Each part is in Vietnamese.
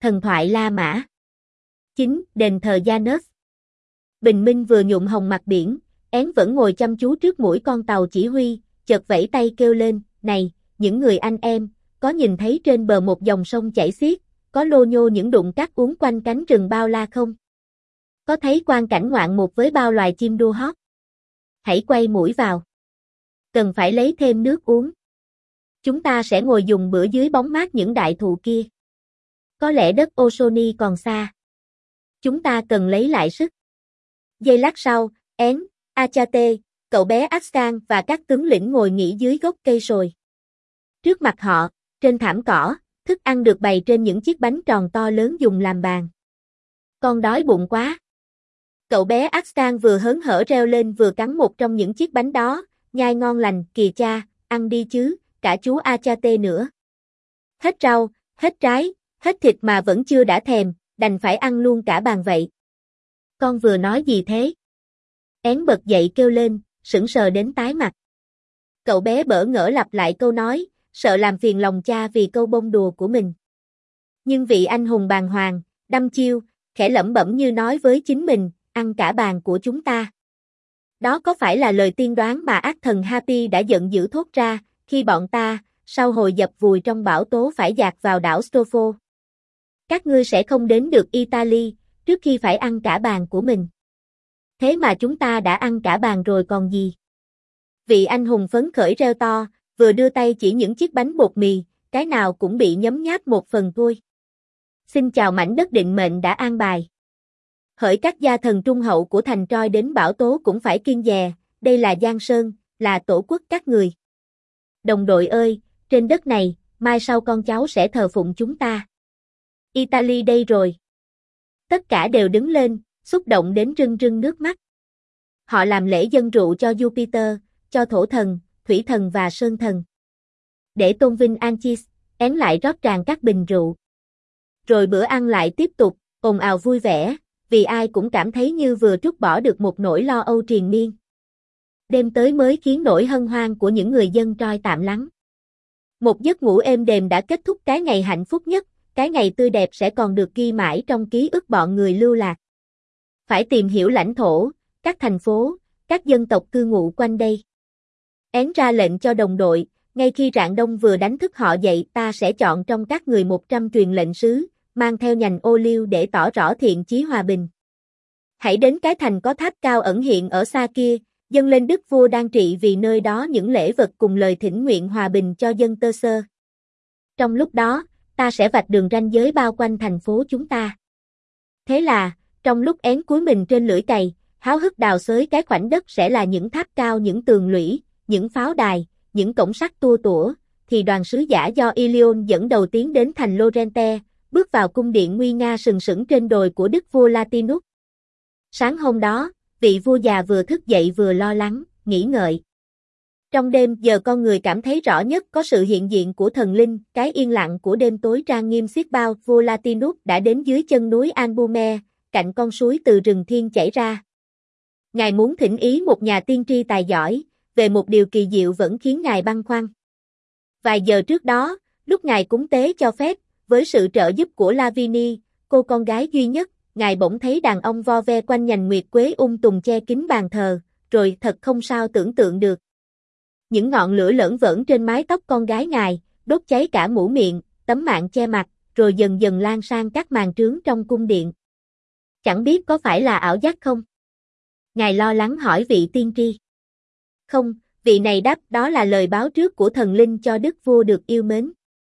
Thần thoại La Mã. 9. Đền thờ Janus. Bình minh vừa nhuộm hồng mặt biển, Én vẫn ngồi chăm chú trước mũi con tàu chỉ huy, chợt vẫy tay kêu lên, này, những người anh em, có nhìn thấy trên bờ một dòng sông chảy xiết, có lô nhô những đụng cát uốn quanh cánh rừng bao la không? Có thấy quang cảnh ngoạn mục với bao loài chim đua hót? Hãy quay mũi vào. Cần phải lấy thêm nước uống. Chúng ta sẽ ngồi dùng bữa dưới bóng mát những đại thụ kia. Có lẽ đất Ossoni còn xa. Chúng ta cần lấy lại sức. Giây lát sau, Én, Achate, cậu bé Ascan và các tướng lĩnh ngồi nghỉ dưới gốc cây sồi. Trước mặt họ, trên thảm cỏ, thức ăn được bày trên những chiếc bánh tròn to lớn dùng làm bàn. Con đói bụng quá. Cậu bé Ascan vừa hớn hở reo lên vừa cắn một trong những chiếc bánh đó, nhai ngon lành, kìa cha, ăn đi chứ, cả chú Achate nữa. Hết rau, hết trái, hết thịt mà vẫn chưa đã thèm, đành phải ăn luôn cả bàn vậy. Con vừa nói gì thế? Én bật dậy kêu lên, sững sờ đến tái mặt. Cậu bé bỡ ngỡ lặp lại câu nói, sợ làm phiền lòng cha vì câu bông đùa của mình. Nhưng vị anh hùng bàng hoàng, đăm chiêu, khẽ lẩm bẩm như nói với chính mình, ăn cả bàn của chúng ta. Đó có phải là lời tiên đoán mà ác thần Happy đã giận dữ thốt ra, khi bọn ta, sau hồi dập vùi trong bão tố phải dạt vào đảo Stofo? Các ngươi sẽ không đến được Italy, trước khi phải ăn cả bàn của mình. Thế mà chúng ta đã ăn cả bàn rồi còn gì? Vị anh hùng phấn khởi reo to, vừa đưa tay chỉ những chiếc bánh bột mì, cái nào cũng bị nhấm nháp một phần thôi. Xin chào mảnh đất định mệnh đã an bài. Hỡi các gia thần trung hậu của thành Troy đến bão tố cũng phải kiêng dè, đây là Giang Sơn, là tổ quốc các người. Đồng đội ơi, trên đất này, mai sau con cháu sẽ thờ phụng chúng ta. Italy đây rồi. Tất cả đều đứng lên, xúc động đến rưng rưng nước mắt. Họ làm lễ dâng rượu cho Jupiter, cho thổ thần, thủy thần và sơn thần. Để tôn vinh Anchis, Én lại rót tràn các bình rượu. Rồi bữa ăn lại tiếp tục, ồn ào vui vẻ, vì ai cũng cảm thấy như vừa trút bỏ được một nỗi lo âu triền miên. Đêm tới mới khiến nỗi hân hoan của những người dân Troy tạm lắng. Một giấc ngủ êm đềm đã kết thúc cái ngày hạnh phúc nhất, cái ngày tươi đẹp sẽ còn được ghi mãi trong ký ức bọn người lưu lạc. Phải tìm hiểu lãnh thổ, các thành phố, các dân tộc cư ngụ quanh đây. Én ra lệnh cho đồng đội, ngay khi rạng đông vừa đánh thức họ dậy, ta sẽ chọn trong các người 100 truyền lệnh sứ, mang theo nhành ô liu để tỏ rõ thiện chí hòa bình. Hãy đến cái thành có tháp cao ẩn hiện ở xa kia, dâng lên đức vua đang trị vì nơi đó những lễ vật cùng lời thỉnh nguyện hòa bình cho dân Tơ Sơ. Trong lúc đó, ta sẽ vạch đường ranh giới bao quanh thành phố chúng ta. Thế là, trong lúc Én cúi mình trên lưỡi cày, háo hức đào xới cái khoảnh đất sẽ là những tháp cao, những tường lũy, những pháo đài, những cổng sắt tua tủa, thì đoàn sứ giả do Ilion dẫn đầu tiến đến thành Lorente, bước vào cung điện nguy nga sừng sững trên đồi của đức vua Latinus. Sáng hôm đó, vị vua già vừa thức dậy vừa lo lắng, nghĩ ngợi. Trong đêm giờ con người cảm thấy rõ nhất có sự hiện diện của thần linh, cái yên lặng của đêm tối trang nghiêm xiết bao. Vua Latinus đã đến dưới chân núi Albume, cạnh con suối từ rừng thiên chảy ra. Ngài muốn thỉnh ý một nhà tiên tri tài giỏi, về một điều kỳ diệu vẫn khiến ngài băn khoăn. Vài giờ trước đó, lúc ngài cúng tế cho phép, với sự trợ giúp của Lavini, cô con gái duy nhất, ngài bỗng thấy đàn ông vo ve quanh nhành nguyệt quế tùng che kín bàn thờ, rồi thật không sao tưởng tượng được. Những ngọn lửa lởn vởn trên mái tóc con gái ngài, đốt cháy cả mũ miệng, tấm mạng che mặt, rồi dần dần lan sang các màn trướng trong cung điện. Chẳng biết có phải là ảo giác không? Ngài lo lắng hỏi vị tiên tri. Không, vị này đáp, đó là lời báo trước của thần linh cho đức vua được yêu mến.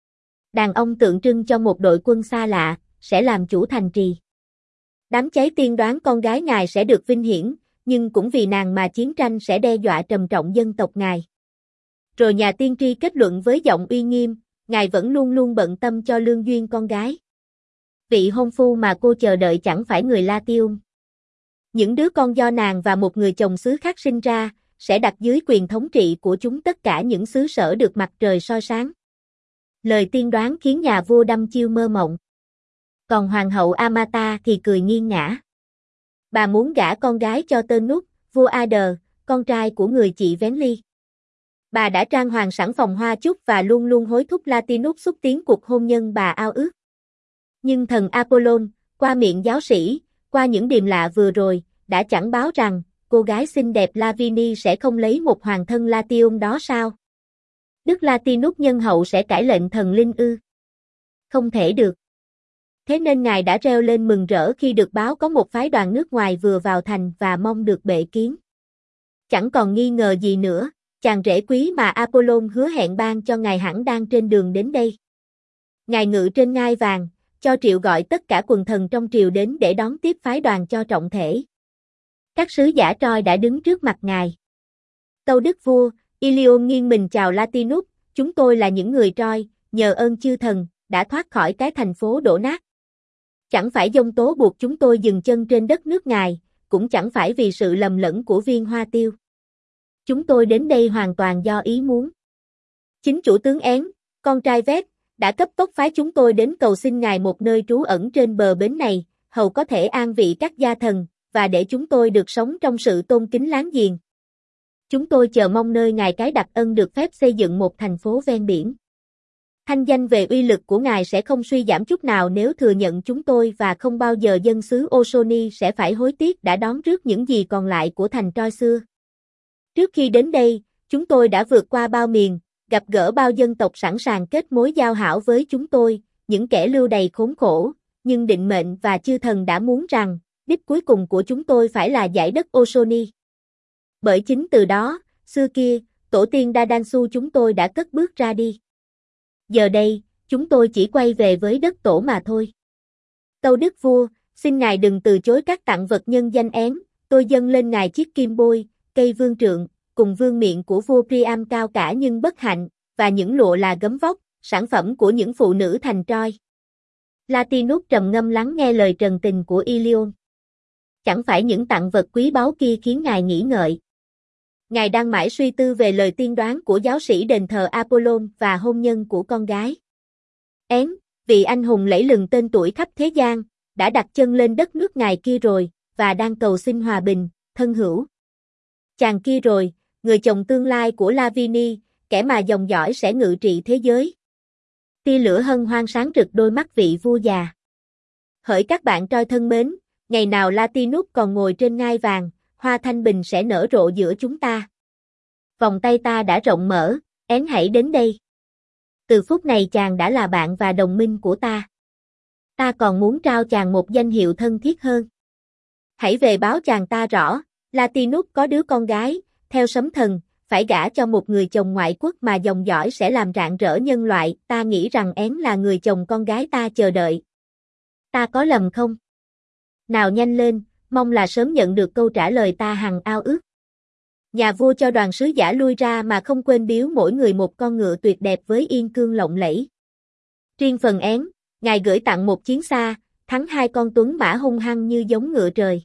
Đàn ông tượng trưng cho một đội quân xa lạ, sẽ làm chủ thành trì. Đám cháy tiên đoán con gái ngài sẽ được vinh hiển, nhưng cũng vì nàng mà chiến tranh sẽ đe dọa trầm trọng dân tộc ngài. Rồi nhà tiên tri kết luận với giọng uy nghiêm, ngài vẫn luôn luôn bận tâm cho lương duyên con gái. Vị hôn phu mà cô chờ đợi chẳng phải người Latium. Những đứa con do nàng và một người chồng xứ khác sinh ra, sẽ đặt dưới quyền thống trị của chúng tất cả những xứ sở được mặt trời soi sáng. Lời tiên đoán khiến nhà vua đăm chiêu mơ mộng. Còn hoàng hậu Amata thì cười nghiêng ngã. Bà muốn gả con gái cho Turnus, vua Ader, con trai của người chị Venli. Bà đã trang hoàng sẵn phòng hoa chúc và luôn luôn hối thúc Latinus xúc tiến cuộc hôn nhân bà ao ước. Nhưng thần Apollon, qua miệng giáo sĩ, qua những điềm lạ vừa rồi, đã chẳng báo rằng, cô gái xinh đẹp Lavinia sẽ không lấy một hoàng thân Latium đó sao? Đức Latinus nhân hậu sẽ cãi lệnh thần linh ư? Không thể được. Thế nên ngài đã reo lên mừng rỡ khi được báo có một phái đoàn nước ngoài vừa vào thành và mong được bệ kiến. Chẳng còn nghi ngờ gì nữa, chàng rể quý mà Apollon hứa hẹn ban cho ngài hẳn đang trên đường đến đây. Ngài ngự trên ngai vàng, cho triệu gọi tất cả quần thần trong triều đến để đón tiếp phái đoàn cho trọng thể. Các sứ giả Troy đã đứng trước mặt ngài. Tâu đức vua, Ilion nghiêng mình chào Latinus, chúng tôi là những người Troy, nhờ ơn chư thần, đã thoát khỏi cái thành phố đổ nát. Chẳng phải giông tố buộc chúng tôi dừng chân trên đất nước ngài, cũng chẳng phải vì sự lầm lẫn của viên hoa tiêu. Chúng tôi đến đây hoàn toàn do ý muốn. Chính chủ tướng Én, con trai Vét, đã cấp tốc phái chúng tôi đến cầu xin ngài một nơi trú ẩn trên bờ bến này, hầu có thể an vị các gia thần, và để chúng tôi được sống trong sự tôn kính láng giềng. Chúng tôi chờ mong nơi ngài cái đặc ân được phép xây dựng một thành phố ven biển. Thanh danh về uy lực của ngài sẽ không suy giảm chút nào nếu thừa nhận chúng tôi và không bao giờ dân xứ Osoni sẽ phải hối tiếc đã đón rước những gì còn lại của thành Troy xưa. Trước khi đến đây, chúng tôi đã vượt qua bao miền, gặp gỡ bao dân tộc sẵn sàng kết mối giao hảo với chúng tôi, những kẻ lưu đày khốn khổ, nhưng định mệnh và chư thần đã muốn rằng, đích cuối cùng của chúng tôi phải là dải đất Osoni. Bởi chính từ đó, xưa kia, tổ tiên Dadansu chúng tôi đã cất bước ra đi. Giờ đây, chúng tôi chỉ quay về với đất tổ mà thôi. Tâu đức vua, xin ngài đừng từ chối các tặng vật nhân danh Én, tôi dâng lên ngài chiếc kim bôi, cây vương trượng, cùng vương miện của vua Priam cao cả nhưng bất hạnh, và những lụa là gấm vóc, sản phẩm của những phụ nữ thành Troy. Latinus trầm ngâm lắng nghe lời trần tình của Ilion. Chẳng phải những tặng vật quý báu kia khiến ngài nghĩ ngợi. Ngài đang mãi suy tư về lời tiên đoán của giáo sĩ đền thờ Apollon và hôn nhân của con gái. Én, vị anh hùng lẫy lừng tên tuổi khắp thế gian, đã đặt chân lên đất nước ngài kia rồi, và đang cầu xin hòa bình, thân hữu. Chàng kia rồi, người chồng tương lai của Lavinia, kẻ mà dòng dõi sẽ ngự trị thế giới. Tia lửa hân hoan sáng rực đôi mắt vị vua già. Hỡi các bạn Troy thân mến, ngày nào Latinus còn ngồi trên ngai vàng, hoa thanh bình sẽ nở rộ giữa chúng ta. Vòng tay ta đã rộng mở, Én hãy đến đây. Từ phút này chàng đã là bạn và đồng minh của ta. Ta còn muốn trao chàng một danh hiệu thân thiết hơn. Hãy về báo chàng ta rõ, Latinus có đứa con gái, theo sấm thần, phải gả cho một người chồng ngoại quốc mà dòng dõi sẽ làm rạng rỡ nhân loại, ta nghĩ rằng Én là người chồng con gái ta chờ đợi. Ta có lầm không? Nào nhanh lên, mong là sớm nhận được câu trả lời ta hằng ao ước. Nhà vua cho đoàn sứ giả lui ra mà không quên biếu mỗi người một con ngựa tuyệt đẹp với yên cương lộng lẫy. Riêng phần Én, ngài gửi tặng một chiến xa, thắng 2 con tuấn mã hung hăng như giống ngựa trời.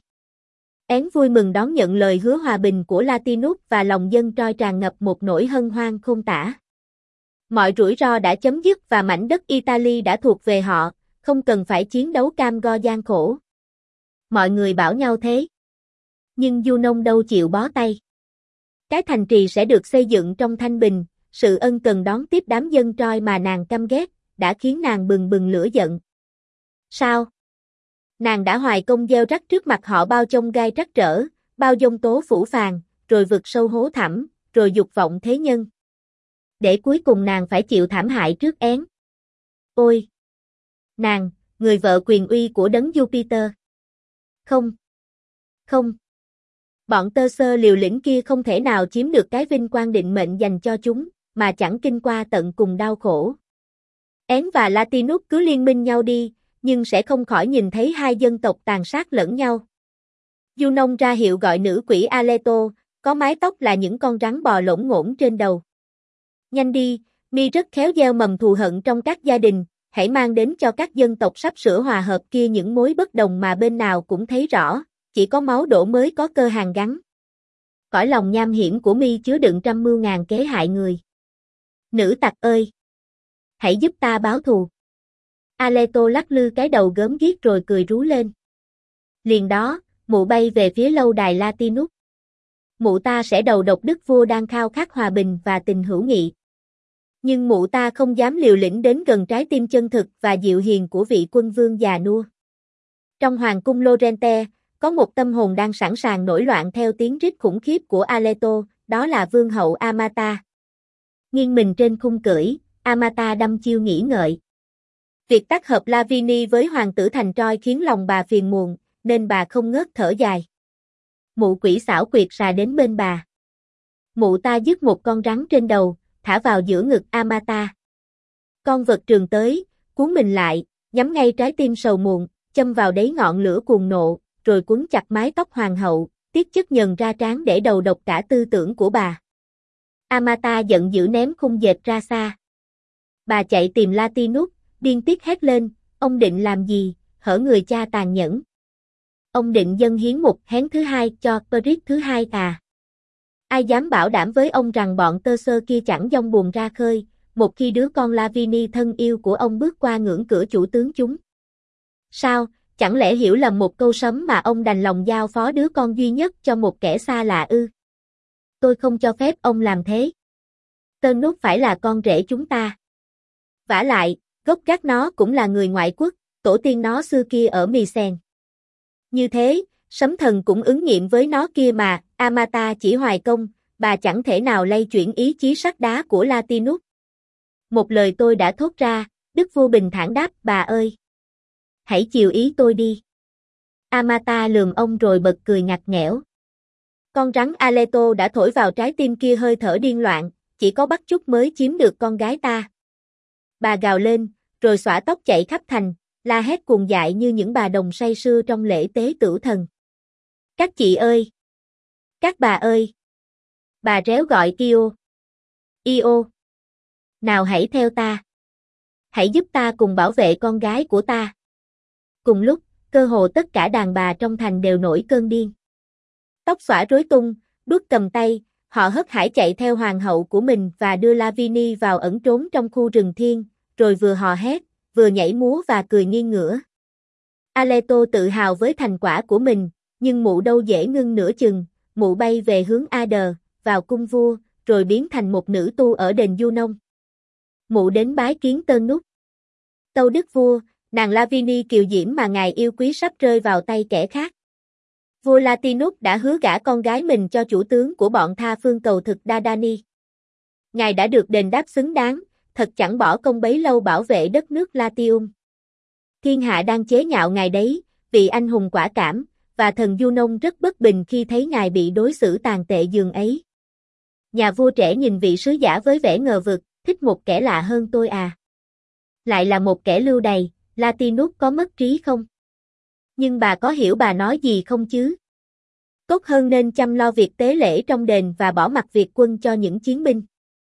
Én vui mừng đón nhận lời hứa hòa bình của Latinus và lòng dân Troy tràn ngập một nỗi hân hoan không tả. Mọi rủi ro đã chấm dứt và mảnh đất Italy đã thuộc về họ, không cần phải chiến đấu cam go gian khổ. Mọi người bảo nhau thế. Nhưng Junon đâu chịu bó tay. Cái thành trì sẽ được xây dựng trong thanh bình, sự ân cần đón tiếp đám dân Troy mà nàng căm ghét, đã khiến nàng bừng bừng lửa giận. Sao? Nàng đã hoài công gieo rắc trước mặt họ bao chông gai trắc trở, bao giông tố phủ phàng, rồi vực sâu hố thẳm, rồi dục vọng thế nhân. Để cuối cùng nàng phải chịu thảm hại trước Én. Ôi! Nàng, người vợ quyền uy của đấng Jupiter. Không. Không. Bọn tơ sơ liều lĩnh kia không thể nào chiếm được cái vinh quang định mệnh dành cho chúng, mà chẳng kinh qua tận cùng đau khổ. Én và Latinus cứ liên minh nhau đi, nhưng sẽ không khỏi nhìn thấy hai dân tộc tàn sát lẫn nhau. Junon ra hiệu gọi nữ quỷ Aleto, có mái tóc là những con rắn bò lổn ngổn trên đầu. Nhanh đi, mi rất khéo gieo mầm thù hận trong các gia đình, hãy mang đến cho các dân tộc sắp sửa hòa hợp kia những mối bất đồng mà bên nào cũng thấy rõ, chỉ có máu đổ mới có cơ hàn gắn. Cõi lòng nham hiểm của mi chứa đựng trăm mưu ngàn kế hại người. Nữ tặc ơi! Hãy giúp ta báo thù. Aleto lắc lư cái đầu gớm ghiếc rồi cười rú lên. Liền đó, mụ bay về phía lâu đài Latinus. Mụ ta sẽ đầu độc đức vua đang khao khát hòa bình và tình hữu nghị. Nhưng mụ ta không dám liều lĩnh đến gần trái tim chân thực và dịu hiền của vị quân vương già nua. Trong hoàng cung Lorente, có một tâm hồn đang sẵn sàng nổi loạn theo tiếng rít khủng khiếp của Aleto, đó là vương hậu Amata. Nghiêng mình trên khung cưỡi, Amata đăm chiêu nghĩ ngợi. Việc tác hợp Lavini với hoàng tử thành Troy khiến lòng bà phiền muộn, nên bà không ngớt thở dài. Mụ quỷ xảo quyệt xà đến bên bà. Mụ ta dứt một con rắn trên đầu, thả vào giữa ngực Amata. Con vật trường tới, cuốn mình lại, nhắm ngay trái tim sầu muộn, châm vào đáy ngọn lửa cuồng nộ, rồi quấn chặt mái tóc hoàng hậu, tiết chất nhần ra trán để đầu độc cả tư tưởng của bà. Amata giận dữ ném khung dệt ra xa. Bà chạy tìm Latinus, điên tiết hét lên, ông định làm gì, hở người cha tàn nhẫn. Ông định dâng hiến một hén thứ hai cho Perit thứ hai à. Ai dám bảo đảm với ông rằng bọn tơ sơ kia chẳng dông buồn ra khơi, một khi đứa con Lavini thân yêu của ông bước qua ngưỡng cửa chủ tướng chúng. Sao, chẳng lẽ hiểu lầm một câu sấm mà ông đành lòng giao phó đứa con duy nhất cho một kẻ xa lạ ư? Tôi không cho phép ông làm thế. Tên nút phải là con rể chúng ta. Vả lại, gốc gác nó cũng là người ngoại quốc, tổ tiên nó xưa kia ở Mycen. Như thế, sấm thần cũng ứng nghiệm với nó kia mà, Amata chỉ hoài công, bà chẳng thể nào lay chuyển ý chí sắt đá của Latinus. Một lời tôi đã thốt ra, đức vua bình thản đáp, bà ơi. Hãy chiều ý tôi đi. Amata lườm ông rồi bật cười ngặt nghẽo. Con rắn Aleto đã thổi vào trái tim kia hơi thở điên loạn, chỉ có bắt chúc mới chiếm được con gái ta. Bà gào lên, rồi xõa tóc chạy khắp thành, la hét cuồng dại như những bà đồng say sưa trong lễ tế tửu thần. Các chị ơi! Các bà ơi! Bà réo gọi Io. Io! Nào hãy theo ta! Hãy giúp ta cùng bảo vệ con gái của ta! Cùng lúc, cơ hồ tất cả đàn bà trong thành đều nổi cơn điên. Tóc xõa rối tung, đuốc cầm tay, họ hớt hải chạy theo hoàng hậu của mình và đưa Lavini vào ẩn trốn trong khu rừng thiên, rồi vừa hò hét, vừa nhảy múa và cười nghiêng ngửa. Aleto tự hào với thành quả của mình, nhưng mụ đâu dễ ngưng nửa chừng, mụ bay về hướng Ader, vào cung vua, rồi biến thành một nữ tu ở đền Junon. Mụ đến bái kiến Tơn Nút. Tâu đức vua, nàng Lavini kiều diễm mà ngài yêu quý sắp rơi vào tay kẻ khác. Vua Latinus đã hứa gả con gái mình cho chủ tướng của bọn tha phương cầu thực Dardani. Ngài đã được đền đáp xứng đáng, thật chẳng bỏ công bấy lâu bảo vệ đất nước Latium. Thiên hạ đang chế nhạo ngài đấy, vì anh hùng quả cảm, và thần Junon rất bất bình khi thấy ngài bị đối xử tàn tệ dường ấy. Nhà vua trẻ nhìn vị sứ giả với vẻ ngờ vực, thích một kẻ lạ hơn tôi à. Lại là một kẻ lưu đày, Latinus có mất trí không? Nhưng bà có hiểu bà nói gì không chứ? Tốt hơn nên chăm lo việc tế lễ trong đền và bỏ mặc việc quân cho những chiến binh.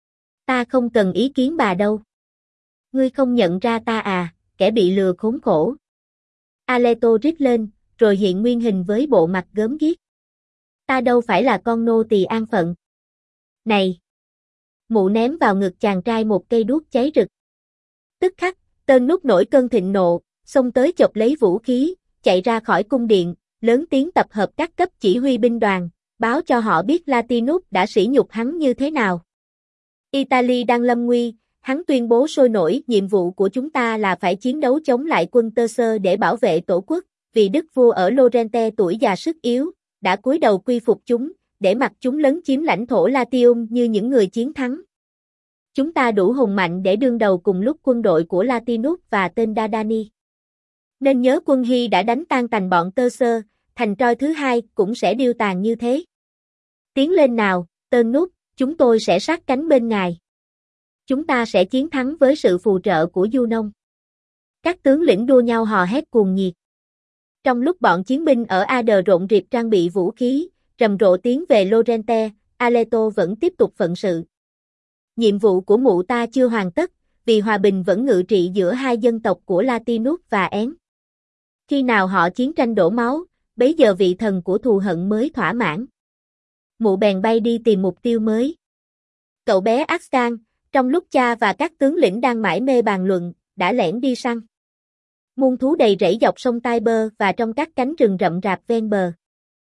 Ta không cần ý kiến bà đâu. Ngươi không nhận ra ta à, kẻ bị lừa khốn khổ. Aleto rít lên, rồi hiện nguyên hình với bộ mặt gớm ghiếc. Ta đâu phải là con nô tỳ an phận. Này! Mụ ném vào ngực chàng trai một cây đuốc cháy rực. Tức khắc, Tơn Nút nổi cơn thịnh nộ, xông tới chộp lấy vũ khí, chạy ra khỏi cung điện, lớn tiếng tập hợp các cấp chỉ huy binh đoàn, báo cho họ biết Latinus đã sỉ nhục hắn như thế nào. Italy đang lâm nguy, hắn tuyên bố sôi nổi, nhiệm vụ của chúng ta là phải chiến đấu chống lại quân Tơ Sơ để bảo vệ tổ quốc, vì đức vua ở Lorente tuổi già sức yếu, đã cúi đầu quy phục chúng, để mặc chúng lấn chiếm lãnh thổ Latium như những người chiến thắng. Chúng ta đủ hùng mạnh để đương đầu cùng lúc quân đội của Latinus và tên Dardani. Nên nhớ quân Hy đã đánh tan tành bọn Tơ Sơ, thành Troy thứ hai cũng sẽ điêu tàn như thế. Tiến lên nào, Tơn Nút, chúng tôi sẽ sát cánh bên ngài. Chúng ta sẽ chiến thắng với sự phù trợ của Junon. Các tướng lĩnh đua nhau hò hét cuồng nhiệt. Trong lúc bọn chiến binh ở Ader rộn rịp trang bị vũ khí, rầm rộ tiến về Lorente, Aleto vẫn tiếp tục phận sự. Nhiệm vụ của mụ ta chưa hoàn tất, vì hòa bình vẫn ngự trị giữa hai dân tộc của Latinus và Én. Khi nào họ chiến tranh đổ máu, bấy giờ vị thần của thù hận mới thỏa mãn. Mụ bèn bay đi tìm mục tiêu mới. Cậu bé Axtan, trong lúc cha và các tướng lĩnh đang mải mê bàn luận, đã lẻn đi săn. Muôn thú đầy rẫy dọc sông Tiber và trong các cánh rừng rậm rạp ven bờ.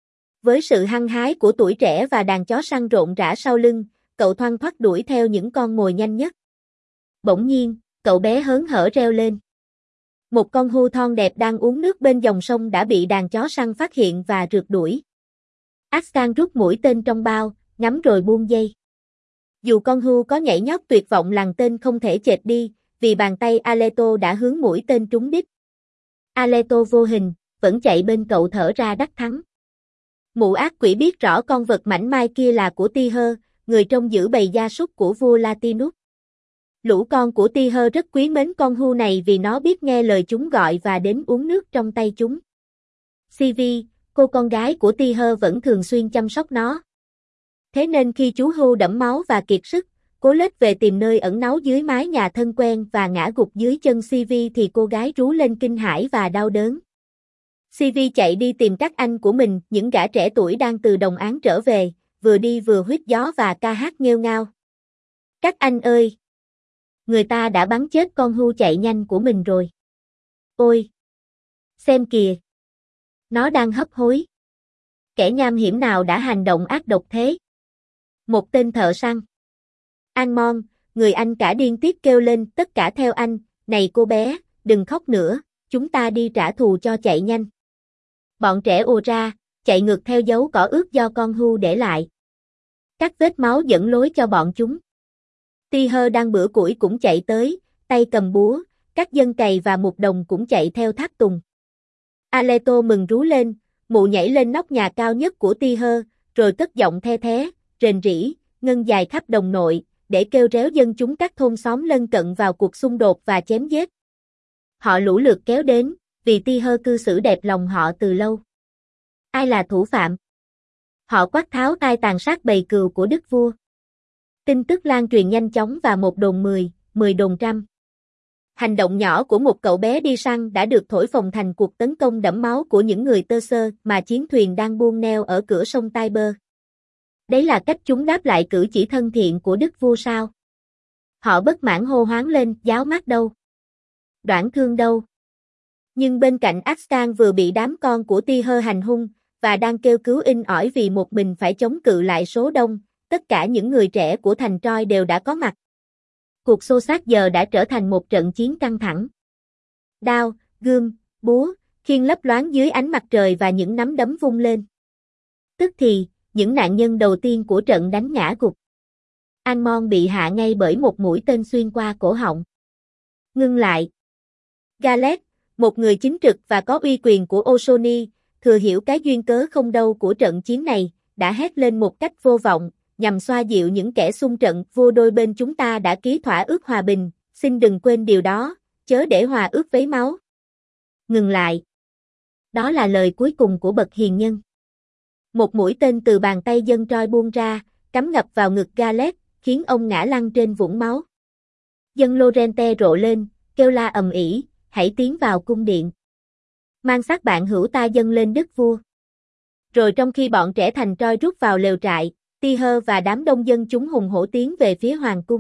Với sự hăng hái của tuổi trẻ và đàn chó săn rộn rã sau lưng, cậu thoăn thoắt đuổi theo những con mồi nhanh nhất. Bỗng nhiên, cậu bé hớn hở reo lên. Một con hươu thon đẹp đang uống nước bên dòng sông đã bị đàn chó săn phát hiện và rượt đuổi. Astan rút mũi tên trong bao, ngắm rồi buông dây. Dù con hươu có nhảy nhót tuyệt vọng lằn tên không thể chệch đi, vì bàn tay Aleto đã hướng mũi tên trúng đích. Aleto vô hình, vẫn chạy bên cậu thở ra đắc thắng. Mụ ác quỷ biết rõ con vật mảnh mai kia là của Tyr, người trông giữ bầy gia súc của vua Latinus. Lũ con của Tyr rất quý mến con hươu này vì nó biết nghe lời chúng gọi và đến uống nước trong tay chúng. Sylvie, cô con gái của Tyr vẫn thường xuyên chăm sóc nó. Thế nên khi chú hươu đẫm máu và kiệt sức, cố lết về tìm nơi ẩn náu dưới mái nhà thân quen và ngã gục dưới chân Sylvie thì cô gái rú lên kinh hãi và đau đớn. Sylvie chạy đi tìm các anh của mình, những gã trẻ tuổi đang từ đồng áng trở về, vừa đi vừa huýt gió và ca hát nghêu ngao. Các anh ơi! Người ta đã bắn chết con hươu chạy nhanh của mình rồi. Ôi! Xem kìa! Nó đang hấp hối. Kẻ nham hiểm nào đã hành động ác độc thế? Một tên thợ săn. Anmon, người anh cả điên tiết kêu lên, tất cả theo anh, này cô bé, đừng khóc nữa, chúng ta đi trả thù cho chạy nhanh. Bọn trẻ ùa ra, chạy ngược theo dấu cỏ ướt do con hươu để lại. Các vết máu dẫn lối cho bọn chúng. Tyr đang bữa củi cũng chạy tới, tay cầm búa, các dân cày và mục đồng cũng chạy theo tháp tùng. Aleto mừng rú lên, mụ nhảy lên nóc nhà cao nhất của Tyr, rồi cất giọng the thé, rền rĩ, ngân dài khắp đồng nội, để kêu réo dân chúng các thôn xóm lân cận vào cuộc xung đột và chém giết. Họ lũ lượt kéo đến, vì Tyr cư xử đẹp lòng họ từ lâu. Ai là thủ phạm? Họ quát tháo tai tàn sát bầy cừu của đức vua. Tin tức lan truyền nhanh chóng và một đồn 10, 10 đồn trăm. Hành động nhỏ của một cậu bé đi săn đã được thổi phồng thành cuộc tấn công đẫm máu của những người tơ sơ mà chiến thuyền đang buông neo ở cửa sông Tiber. Đấy là cách chúng đáp lại cử chỉ thân thiện của đức vua sao? Họ bất mãn hô hoán lên, giáo mát đâu? Đoản thương đâu? Nhưng bên cạnh Astan vừa bị đám con của Tyr hành hung, và đang kêu cứu in ỏi vì một mình phải chống cự lại số đông, tất cả những người trẻ của thành Troy đều đã có mặt. Cuộc xô xát giờ đã trở thành một trận chiến căng thẳng. Đao, gươm, búa, khiên lấp loáng dưới ánh mặt trời và những nắm đấm vung lên. Tức thì, những nạn nhân đầu tiên của trận đánh ngã gục. Anmon bị hạ ngay bởi một mũi tên xuyên qua cổ họng. Ngưng lại. Galet, một người chính trực và có uy quyền của Osoni, thừa hiểu cái duyên cớ không đâu của trận chiến này, đã hét lên một cách vô vọng, nhằm xoa dịu những kẻ xung trận. Vua đôi bên chúng ta đã ký thỏa ước hòa bình, xin đừng quên điều đó, chớ để hòa ước vấy máu. Ngừng lại. Đó là lời cuối cùng của bậc hiền nhân. Một mũi tên từ bàn tay dân Troy buông ra, cắm ngập vào ngực Galet, khiến ông ngã lăn trên vũng máu. Dân Lorente rộ lên, kêu la ầm ĩ, hãy tiến vào cung điện. Mang xác bạn hữu ta dâng lên đức vua. Rồi trong khi bọn trẻ thành Troy rút vào lều trại, Tyr và đám đông dân chúng hùng hổ tiến về phía hoàng cung.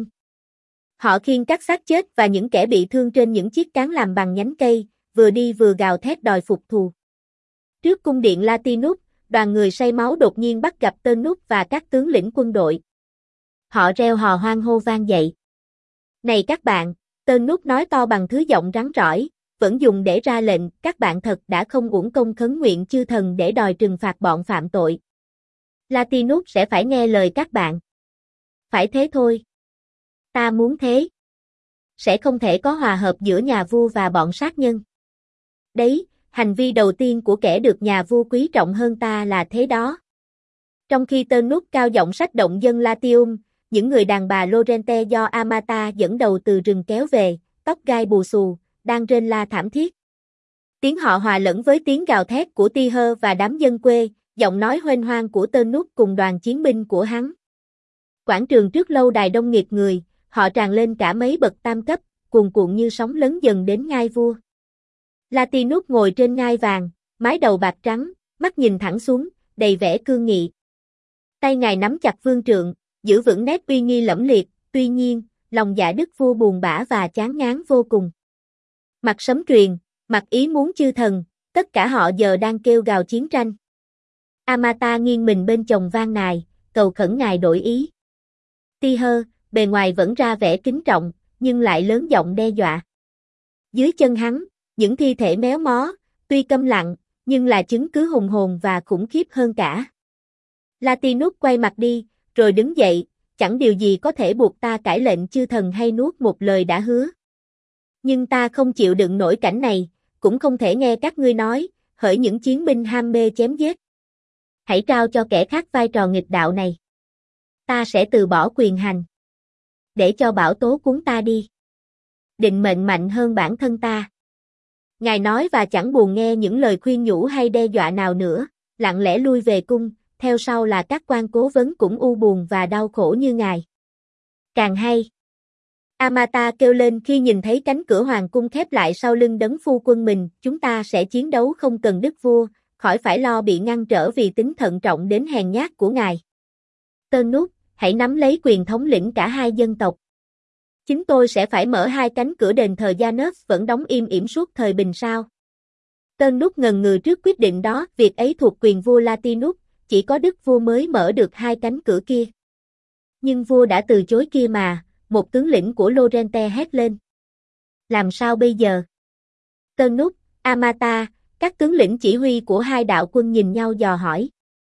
Họ khiêng các xác chết và những kẻ bị thương trên những chiếc cán làm bằng nhánh cây, vừa đi vừa gào thét đòi phục thù. Trước cung điện Latinus, đoàn người say máu đột nhiên bắt gặp Turnus và các tướng lĩnh quân đội. Họ reo hò hoan hô vang dậy. Này các bạn, Turnus nói to bằng thứ giọng rắn rỏi, vẫn dùng để ra lệnh, các bạn thật đã không uổng công khấn nguyện chư thần để đòi trừng phạt bọn phạm tội. Latinus sẽ phải nghe lời các bạn. Phải thế thôi. Ta muốn thế. Sẽ không thể có hòa hợp giữa nhà vua và bọn sát nhân. Đấy, hành vi đầu tiên của kẻ được nhà vua quý trọng hơn ta là thế đó. Trong khi Turnus cao giọng sách động dân Latium, những người đàn bà Lorente do Amata dẫn đầu từ rừng kéo về, tóc gai bù xù, đang rên la thảm thiết. Tiếng họ hòa lẫn với tiếng gào thét của Tyr và đám dân quê, giọng nói huênh hoang của Turnus cùng đoàn chiến binh của hắn. Quảng trường trước lâu đài đông nghịt người, họ tràn lên cả mấy bậc tam cấp, cuồn cuộn như sóng lớn dần đến ngai vua. Latinus ngồi trên ngai vàng, mái đầu bạc trắng, mắt nhìn thẳng xuống, đầy vẻ cương nghị. Tay ngài nắm chặt vương trượng, giữ vững nét uy nghi lẫm liệt, tuy nhiên, lòng dạ đức vua buồn bã và chán ngán vô cùng. Mặt sấm truyền, mặt ý muốn chư thần, tất cả họ giờ đang kêu gào chiến tranh. Amata nghiêng mình bên chồng van nài, cầu khẩn ngài đổi ý. Tyr, bề ngoài vẫn ra vẻ kính trọng, nhưng lại lớn giọng đe dọa. Dưới chân hắn, những thi thể méo mó, tuy câm lặng, nhưng là chứng cứ hùng hồn và khủng khiếp hơn cả. Latinus quay mặt đi, rồi đứng dậy, chẳng điều gì có thể buộc ta cãi lệnh chư thần hay nuốt một lời đã hứa. Nhưng ta không chịu đựng nổi cảnh này, cũng không thể nghe các ngươi nói, hỡi những chiến binh ham mê chém giết. Hãy trao cho kẻ khác vai trò nghịch đạo này. Ta sẽ từ bỏ quyền hành. Để cho bão tố cuốn ta đi. Định mệnh mạnh hơn bản thân ta. Ngài nói và chẳng buồn nghe những lời khuyên nhủ hay đe dọa nào nữa, lặng lẽ lui về cung, theo sau là các quan cố vấn cũng u buồn và đau khổ như ngài. Càng hay. Amata kêu lên khi nhìn thấy cánh cửa hoàng cung khép lại sau lưng đấng phu quân mình, chúng ta sẽ chiến đấu không cần đức vua, khỏi phải lo bị ngăn trở vì tính thận trọng đến hèn nhát của ngài. Turnus, hãy nắm lấy quyền thống lĩnh cả hai dân tộc. Chính tôi sẽ phải mở hai cánh cửa đền thờ Janus vẫn đóng im ỉm suốt thời bình sao. Turnus ngần ngừ trước quyết định đó, việc ấy thuộc quyền vua Latinus, chỉ có đức vua mới mở được hai cánh cửa kia. Nhưng vua đã từ chối kia mà, một tướng lĩnh của Lorente hét lên. Làm sao bây giờ? Turnus, Amata, các tướng lĩnh chỉ huy của hai đạo quân nhìn nhau dò hỏi.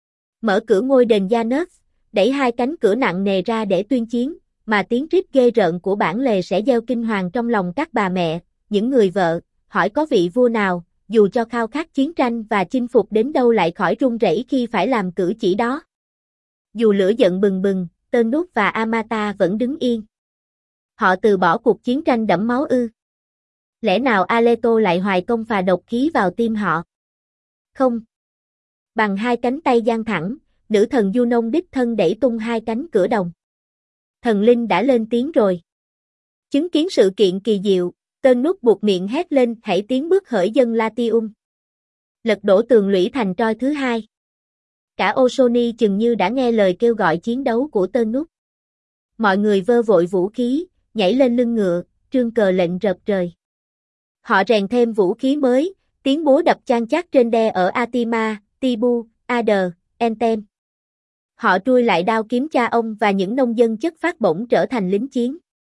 Mở cửa ngôi đền Janus, đẩy hai cánh cửa nặng nề ra để tuyên chiến, mà tiếng rít ghê rợn của bản lề sẽ gieo kinh hoàng trong lòng các bà mẹ, những người vợ, hỏi có vị vua nào, dù cho khao khát chiến tranh và chinh phục đến đâu lại khỏi run rẩy khi phải làm cử chỉ đó. Dù lửa giận bừng bừng, Turnus và Amata vẫn đứng yên. Họ từ bỏ cuộc chiến tranh đẫm máu ư? Lẽ nào Aleto lại hoài công phà độc khí vào tim họ? Không. Bằng hai cánh tay dang thẳng, nữ thần Junon đích thân đẩy tung hai cánh cửa đồng. Thần linh đã lên tiếng rồi. Chứng kiến sự kiện kỳ diệu, Turnus buộc miệng hét lên, hãy tiến bước hỡi dân Latium. Lật đổ tường lũy thành Troy thứ hai. Cả Osoni chừng như đã nghe lời kêu gọi chiến đấu của Turnus. Mọi người vơ vội vũ khí, nhảy lên lưng ngựa, trương cờ lệnh rợp trời. Họ rèn thêm vũ khí mới, tiếng búa đập chan chát trên đe ở Atima, Tibu, Ader, Entem. Họ trui lại đao kiếm cha ông và những nông dân chất phát bổng trở thành lính chiến.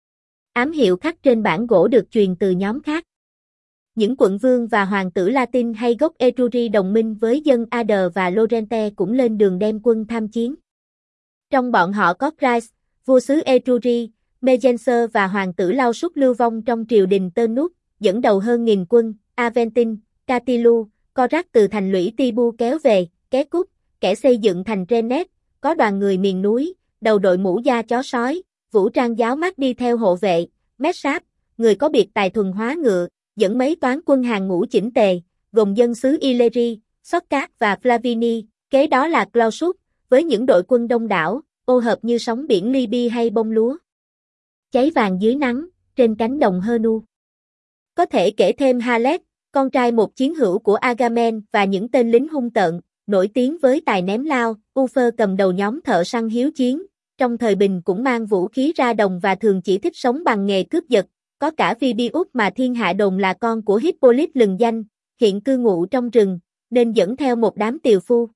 Ám hiệu khắc trên bản gỗ được truyền từ nhóm khác. Những quận vương và hoàng tử Latin hay gốc Etruri đồng minh với dân Ader và Lorente cũng lên đường đem quân tham chiến. Trong bọn họ có Chryse, vua xứ Etruri, Megenser và hoàng tử Lao Súc lưu vong trong triều đình Turnus, dẫn đầu hơn 1000 quân, Aventin, Catilu, Corax từ thành lũy Tibu kéo về, Ké Cúc, kẻ xây dựng thành Trenet, có đoàn người miền núi, đầu đội mũ da chó sói, vũ trang giáo mắt đi theo hộ vệ, Messap, người có biệt tài thuần hóa ngựa, dẫn mấy toán quân hàng ngũ chỉnh tề, gồm dân xứ Ileri, Soccat và Flavini, kế đó là Clausus, với những đội quân đông đảo, ô hợp như sóng biển Libya hay bông lúa. Cháy vàng dưới nắng, trên cánh đồng Henu. Có thể kể thêm Hales, con trai một chiến hữu của Agamemnon và những tên lính hung tợn, nổi tiếng với tài ném lao, Ufer cầm đầu nhóm thợ săn hiếu chiến, trong thời bình cũng mang vũ khí ra đồng và thường chỉ thích sống bằng nghề cướp giật, có cả Phoebus mà thiên hạ đồn là con của Hippolyte lừng danh, hiện cư ngụ trong rừng, nên dẫn theo một đám tiều phu.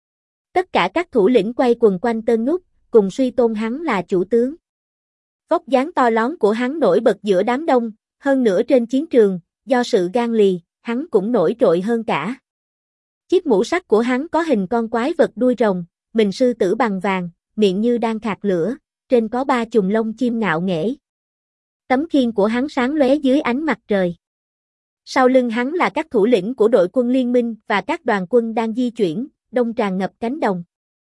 Tất cả các thủ lĩnh quay quần quanh Turnus, cùng suy tôn hắn là chủ tướng. Vóc dáng to lón của hắn nổi bật giữa đám đông, hơn nữa trên chiến trường, do sự gan lì, hắn cũng nổi trội hơn cả. Chiếc mũ sắt của hắn có hình con quái vật đuôi rồng, mình sư tử bằng vàng, miệng như đang khạc lửa, trên có 3 chùm lông chim ngạo nghễ. Tấm khiên của hắn sáng lóe dưới ánh mặt trời. Sau lưng hắn là các thủ lĩnh của đội quân liên minh và các đoàn quân đang di chuyển, đông tràn ngập cánh đồng.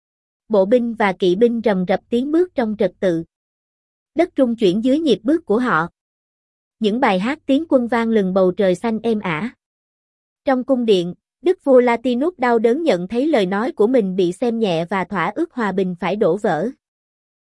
Bộ binh và kỵ binh rầm rập tiến bước trong trật tự. Đất rung chuyển dưới nhịp bước của họ. Những bài hát tiến quân vang lừng bầu trời xanh êm ả. Trong cung điện, đức vua Latinus đau đớn nhận thấy lời nói của mình bị xem nhẹ và thỏa ước hòa bình phải đổ vỡ.